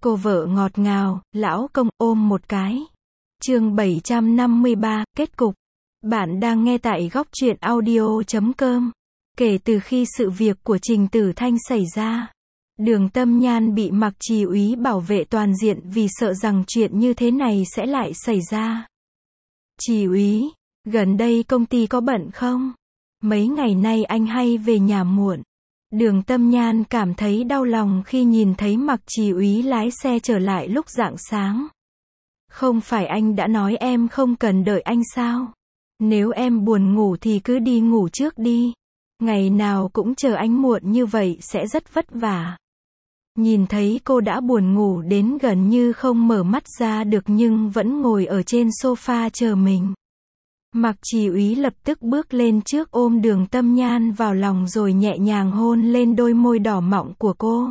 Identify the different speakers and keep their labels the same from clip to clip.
Speaker 1: Cô vợ ngọt ngào, lão công ôm một cái. Chương 753, kết cục. Bạn đang nghe tại góc truyện audio.com. Kể từ khi sự việc của Trình Tử Thanh xảy ra, Đường Tâm Nhan bị Mạc Trì úy bảo vệ toàn diện vì sợ rằng chuyện như thế này sẽ lại xảy ra. Trì úy, gần đây công ty có bận không? Mấy ngày nay anh hay về nhà muộn. Đường Tâm Nhan cảm thấy đau lòng khi nhìn thấy Mạc Trì úy lái xe trở lại lúc rạng sáng. Không phải anh đã nói em không cần đợi anh sao? Nếu em buồn ngủ thì cứ đi ngủ trước đi. Ngày nào cũng chờ anh muộn như vậy sẽ rất vất vả. Nhìn thấy cô đã buồn ngủ đến gần như không mở mắt ra được nhưng vẫn ngồi ở trên sofa chờ mình. Mạc Trì úy lập tức bước lên trước ôm Đường Tâm Nhan vào lòng rồi nhẹ nhàng hôn lên đôi môi đỏ mọng của cô.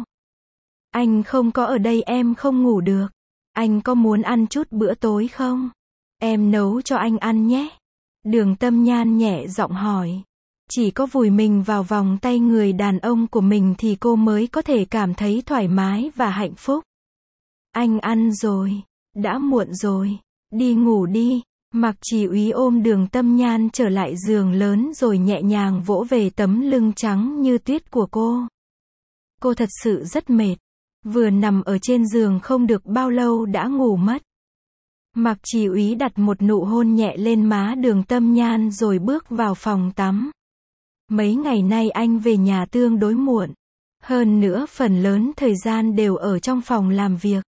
Speaker 1: Anh không có ở đây em không ngủ được. Anh có muốn ăn chút bữa tối không? Em nấu cho anh ăn nhé. Đường Tâm Nhan nhẹ giọng hỏi. Chỉ có vùi mình vào vòng tay người đàn ông của mình thì cô mới có thể cảm thấy thoải mái và hạnh phúc. Anh ăn rồi. Đã muộn rồi. Đi ngủ đi. Mạc Trì úy ôm Đường Tâm Nhan trở lại giường lớn rồi nhẹ nhàng vỗ về tấm lưng trắng như tuyết của cô. Cô thật sự rất mệt. Vừa nằm ở trên giường không được bao lâu đã ngủ mất. Mạc Trì úy đặt một nụ hôn nhẹ lên má Đường Tâm Nhan rồi bước vào phòng tắm. Mấy ngày nay anh về nhà tương đối muộn. Hơn nữa phần lớn thời gian đều ở trong phòng làm việc.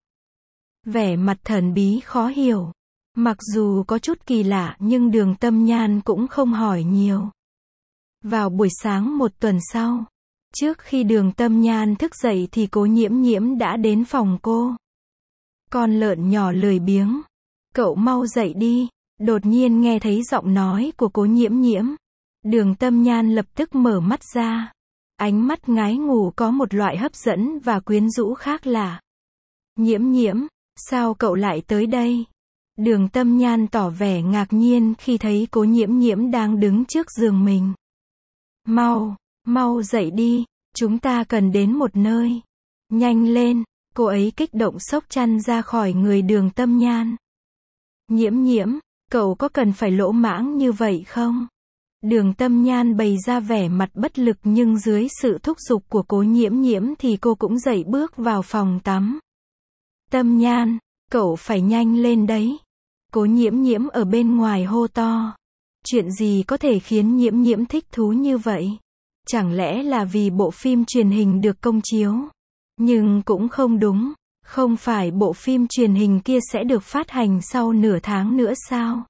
Speaker 1: Vẻ mặt thần bí khó hiểu. Mặc dù có chút kỳ lạ nhưng Đường Tâm Nhan cũng không hỏi nhiều. Vào buổi sáng một tuần sau, trước khi Đường Tâm Nhan thức dậy thì Cố Nhiễm Nhiễm đã đến phòng cô. Con lợn nhỏ lười biếng. Cậu mau dậy đi. Đột nhiên nghe thấy giọng nói của Cố Nhiễm Nhiễm. Đường Tâm Nhan lập tức mở mắt ra. Ánh mắt ngái ngủ có một loại hấp dẫn và quyến rũ khác lạ. Nhiễm Nhiễm, sao cậu lại tới đây? Đường Tâm Nhan tỏ vẻ ngạc nhiên khi thấy Cố Nhiễm Nhiễm đang đứng trước giường mình. Mau dậy đi, chúng ta cần đến một nơi. Nhanh lên, cô ấy kích động xốc chăn ra khỏi người Đường Tâm Nhan. Nhiễm Nhiễm, cậu có cần phải lỗ mãng như vậy không? Đường Tâm Nhan bày ra vẻ mặt bất lực nhưng dưới sự thúc giục của Cố Nhiễm Nhiễm thì cô cũng dậy bước vào phòng tắm. Tâm Nhan, cậu phải nhanh lên đấy. Cố Nhiễm Nhiễm ở bên ngoài hô to. Chuyện gì có thể khiến Nhiễm Nhiễm thích thú như vậy? Chẳng lẽ là vì bộ phim truyền hình được công chiếu? Nhưng cũng không đúng. Không phải bộ phim truyền hình kia sẽ được phát hành sau nửa tháng nữa sao?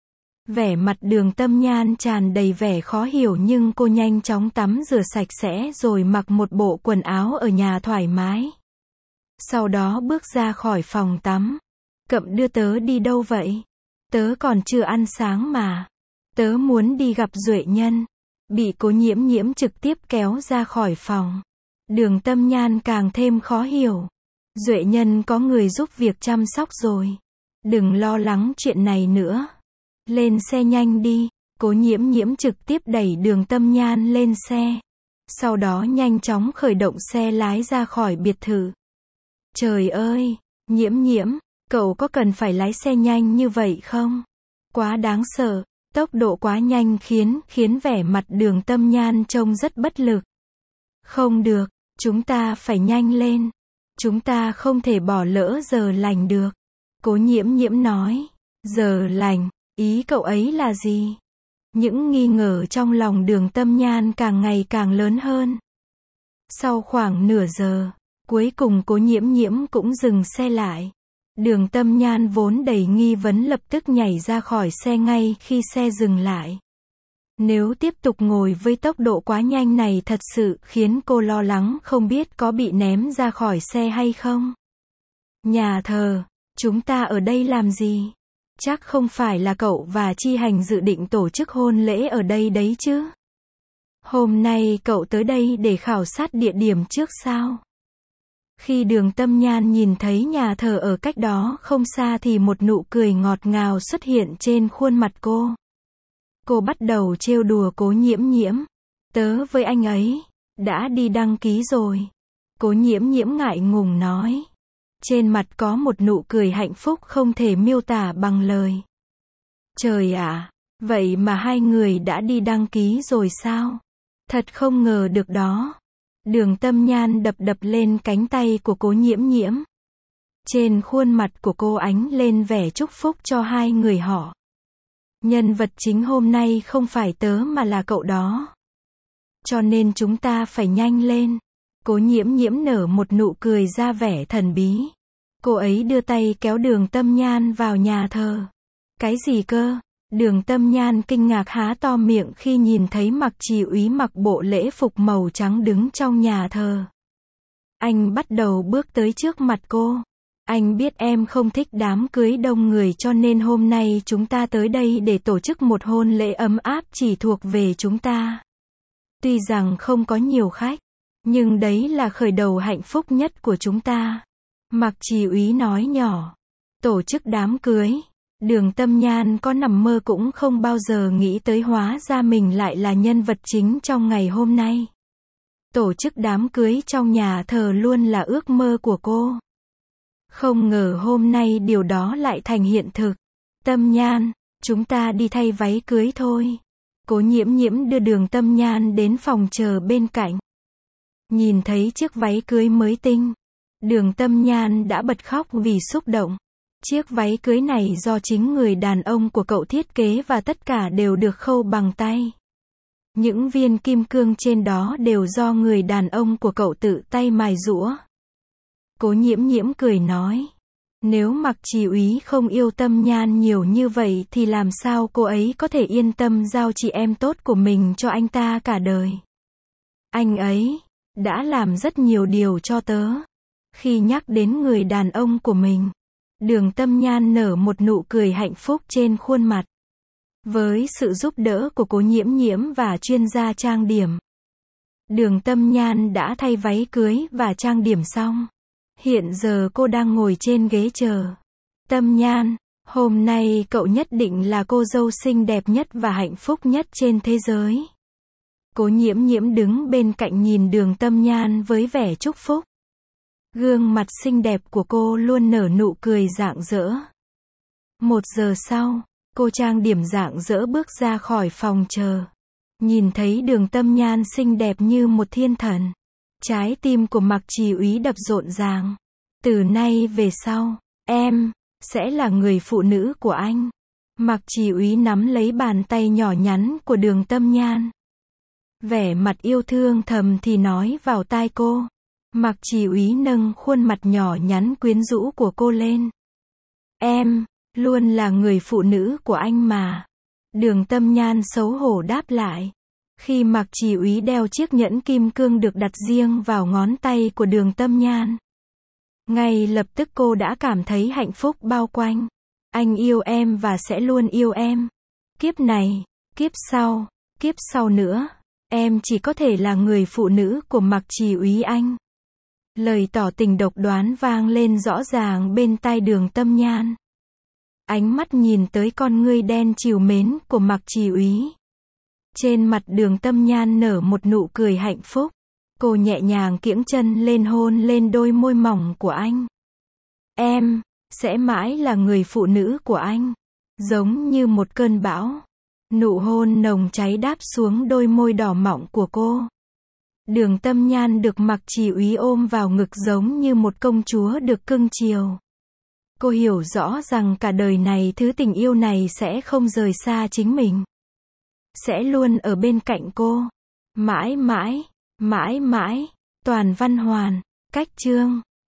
Speaker 1: Vẻ mặt Đường Tâm Nhan tràn đầy vẻ khó hiểu nhưng cô nhanh chóng tắm rửa sạch sẽ rồi mặc một bộ quần áo ở nhà thoải mái. Sau đó bước ra khỏi phòng tắm. Cậm đưa tớ đi đâu vậy? Tớ còn chưa ăn sáng mà. Tớ muốn đi gặp Duệ Nhân. Bị Cố Nhiễm Nhiễm trực tiếp kéo ra khỏi phòng. Đường Tâm Nhan càng thêm khó hiểu. Duệ Nhân có người giúp việc chăm sóc rồi. Đừng lo lắng chuyện này nữa. Lên xe nhanh đi. Cố Nhiễm Nhiễm trực tiếp đẩy Đường Tâm Nhan lên xe. Sau đó nhanh chóng khởi động xe lái ra khỏi biệt thự. Trời ơi, Nhiễm Nhiễm, cậu có cần phải lái xe nhanh như vậy không? Quá đáng sợ, tốc độ quá nhanh khiến vẻ mặt Đường Tâm Nhan trông rất bất lực. Không được, chúng ta phải nhanh lên. Chúng ta không thể bỏ lỡ giờ lành được. Cố Nhiễm Nhiễm nói. Giờ lành, ý cậu ấy là gì? Những nghi ngờ trong lòng Đường Tâm Nhan càng ngày càng lớn hơn. Sau khoảng nửa giờ, cuối cùng Cố Nhiễm Nhiễm cũng dừng xe lại. Đường Tâm Nhan vốn đầy nghi vấn lập tức nhảy ra khỏi xe ngay khi xe dừng lại. Nếu tiếp tục ngồi với tốc độ quá nhanh này thật sự khiến cô lo lắng không biết có bị ném ra khỏi xe hay không. Nhà thờ, chúng ta ở đây làm gì? Chắc không phải là cậu và Chi Hành dự định tổ chức hôn lễ ở đây đấy chứ? Hôm nay cậu tới đây để khảo sát địa điểm trước sao? Khi Đường Tâm Nhan nhìn thấy nhà thờ ở cách đó không xa thì một nụ cười ngọt ngào xuất hiện trên khuôn mặt cô. Cô bắt đầu trêu đùa Cố Nhiễm Nhiễm. Tớ với anh ấy đã đi đăng ký rồi. Cố Nhiễm Nhiễm ngại ngùng nói. Trên mặt có một nụ cười hạnh phúc không thể miêu tả bằng lời. Trời ạ, vậy mà hai người đã đi đăng ký rồi sao? Thật không ngờ được đó. Đường Tâm Nhan đập đập lên cánh tay của Cố Nhiễm Nhiễm. Trên khuôn mặt của cô ánh lên vẻ chúc phúc cho hai người họ. Nhân vật chính hôm nay không phải tớ mà là cậu đó. Cho nên chúng ta phải nhanh lên. Cố Nhiễm Nhiễm nở một nụ cười ra vẻ thần bí. Cô ấy đưa tay kéo Đường Tâm Nhan vào nhà thờ. Cái gì cơ? Đường Tâm Nhan kinh ngạc há to miệng khi nhìn thấy Mạc Trì Úy mặc bộ lễ phục màu trắng đứng trong nhà thờ. Anh bắt đầu bước tới trước mặt cô. Anh biết em không thích đám cưới đông người cho nên hôm nay chúng ta tới đây để tổ chức một hôn lễ ấm áp chỉ thuộc về chúng ta. Tuy rằng không có nhiều khách, nhưng đấy là khởi đầu hạnh phúc nhất của chúng ta. Mạc Trì Úy nói nhỏ. Tổ chức đám cưới. Đường Tâm Nhan có nằm mơ cũng không bao giờ nghĩ tới hóa ra mình lại là nhân vật chính trong ngày hôm nay. Tổ chức đám cưới trong nhà thờ luôn là ước mơ của cô. Không ngờ hôm nay điều đó lại thành hiện thực. Tâm Nhan, chúng ta đi thay váy cưới thôi. Cố Nhiễm Nhiễm đưa Đường Tâm Nhan đến phòng chờ bên cạnh. Nhìn thấy chiếc váy cưới mới tinh, Đường Tâm Nhan đã bật khóc vì xúc động. Chiếc váy cưới này do chính người đàn ông của cậu thiết kế và tất cả đều được khâu bằng tay. Những viên kim cương trên đó đều do người đàn ông của cậu tự tay mài giũa. Cố Nhiễm Nhiễm cười nói. Nếu Mạc Trì Úy không yêu Tâm Nhan nhiều như vậy thì làm sao cô ấy có thể yên tâm giao chị em tốt của mình cho anh ta cả đời. Anh ấy đã làm rất nhiều điều cho tớ. Khi nhắc đến người đàn ông của mình, Đường Tâm Nhan nở một nụ cười hạnh phúc trên khuôn mặt. Với sự giúp đỡ của Cố Nhiễm Nhiễm và chuyên gia trang điểm, Đường Tâm Nhan đã thay váy cưới và trang điểm xong. Hiện giờ cô đang ngồi trên ghế chờ. Tâm Nhan, hôm nay cậu nhất định là cô dâu xinh đẹp nhất và hạnh phúc nhất trên thế giới. Cố Nhiễm Nhiễm đứng bên cạnh nhìn Đường Tâm Nhan với vẻ chúc phúc. Gương mặt xinh đẹp của cô luôn nở nụ cười rạng rỡ. 1 giờ sau, cô trang điểm rạng rỡ bước ra khỏi phòng chờ. Nhìn thấy Đường Tâm Nhan xinh đẹp như một thiên thần. Trái tim của Mạc Trì Úy đập rộn ràng. Từ nay về sau, em sẽ là người phụ nữ của anh. Mạc Trì Úy nắm lấy bàn tay nhỏ nhắn của Đường Tâm Nhan. Vẻ mặt yêu thương thầm thì nói vào tai cô. Mạc Trì Úy nâng khuôn mặt nhỏ nhắn quyến rũ của cô lên. Em luôn là người phụ nữ của anh mà. Đường Tâm Nhan xấu hổ đáp lại. Khi Mạc Trì Úy đeo chiếc nhẫn kim cương được đặt riêng vào ngón tay của Đường Tâm Nhan, ngay lập tức cô đã cảm thấy hạnh phúc bao quanh. Anh yêu em và sẽ luôn yêu em. Kiếp này, kiếp sau nữa, em chỉ có thể là người phụ nữ của Mạc Trì Úy anh. Lời tỏ tình độc đoán vang lên rõ ràng bên tai Đường Tâm Nhan. Ánh mắt nhìn tới con ngươi đen trìu mến của Mạc Trì Úy. Trên mặt Đường Tâm Nhan nở một nụ cười hạnh phúc. Cô nhẹ nhàng kiễng chân lên hôn lên đôi môi mỏng của anh. Em sẽ mãi là người phụ nữ của anh. Giống như một cơn bão, nụ hôn nồng cháy đáp xuống đôi môi đỏ mọng của cô. Đường Tâm Nhan được Mạc Trì Úy ôm vào ngực giống như một công chúa được cưng chiều. Cô hiểu rõ rằng cả đời này thứ tình yêu này sẽ không rời xa chính mình. Sẽ luôn ở bên cạnh cô. Mãi mãi, mãi mãi. Toàn Văn Hoàn. Cách chương